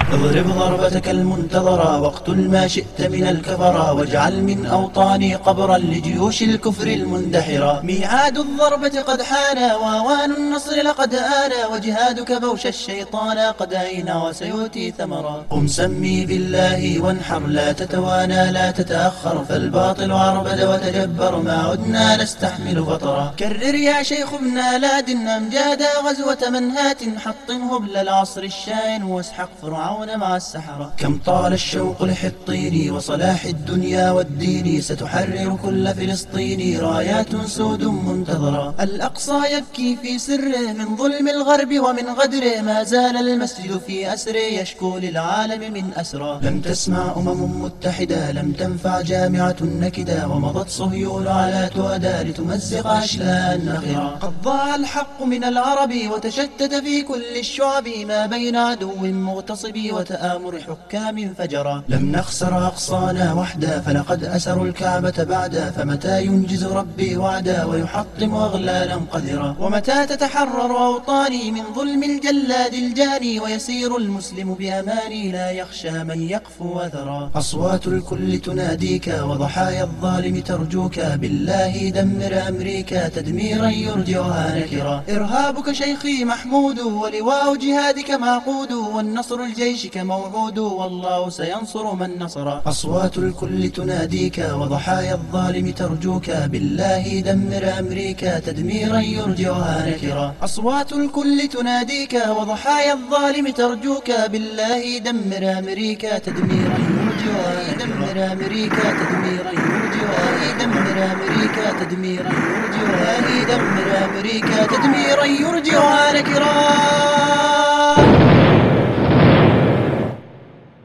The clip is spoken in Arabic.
اضرب ضربتك المنتظرة واقتل ما شئت من الكفرة، واجعل من أوطاني قبرا لجيوش الكفر المندحرة. ميعاد الضربة قد حان وأوان النصر لقد آن، وجهادك بوش الشيطان قد أين وسيؤتي ثمرا. قم سمي بالله وانحر، لا تتوانى لا تتأخر، فالباطل عربد وتجبر، ما عدنا نستحمل بطرا. كرر يا شيخ ابن لادن أمجاد غزوة منهات، حطم هبل العصر الشاين واسحق فرعون مع السحرة. كم طال الشوق لحطين وصلاح الدنيا والدين، ستحرر كل فلسطين رايات سود منتظرة. الأقصى يبكي في سره من ظلم الغرب ومن غدره، ما زال المسجد في أسره يشكو للعالم من أسرى. لم تسمع متحدة، لم تنفع جامعة نكدة، ومضت صهيون على تؤدى لتمزق أشلاء النخرة. قد ضاع الحق من العرب وتشتت في كل الشعب، ما بين عدو مغتصب وتآمر حكام فجرا. لم نخسر أقصانا وحدا، فلقد أسروا الكعبة بعدا، فمتى ينجز ربي وعدا ويحطم أغلالا قذرا. ومتى تتحرر أوطاني من ظلم الجلاد الجاني، ويسير المسلم بأماني لا يخشى من يقفو أثرا. أصوات الكل تناديك وضحايا الظالم ترجوك، بالله دمر أمريكا تدميرا يرجعها نكرا. إرهابك شيخي محمود ولواء جهادك معقود، والنصر لجيشك موعود والله سينصر من نصر. أصوات الكل تناديك وضحايا الظالم ترجوك، بالله دمر أمريكا تدميرا يرجعها نكرا. أصوات الكل تناديك وضحايا الظالم ترجوك، بالله دمر أمريكا تدميرا يرجعها نكرا. دمر أمريكا تدميرا يرجعها، دمر أمريكا تدميرا يرجعها، دمر أمريكا تدميرا يرجعها نكرا.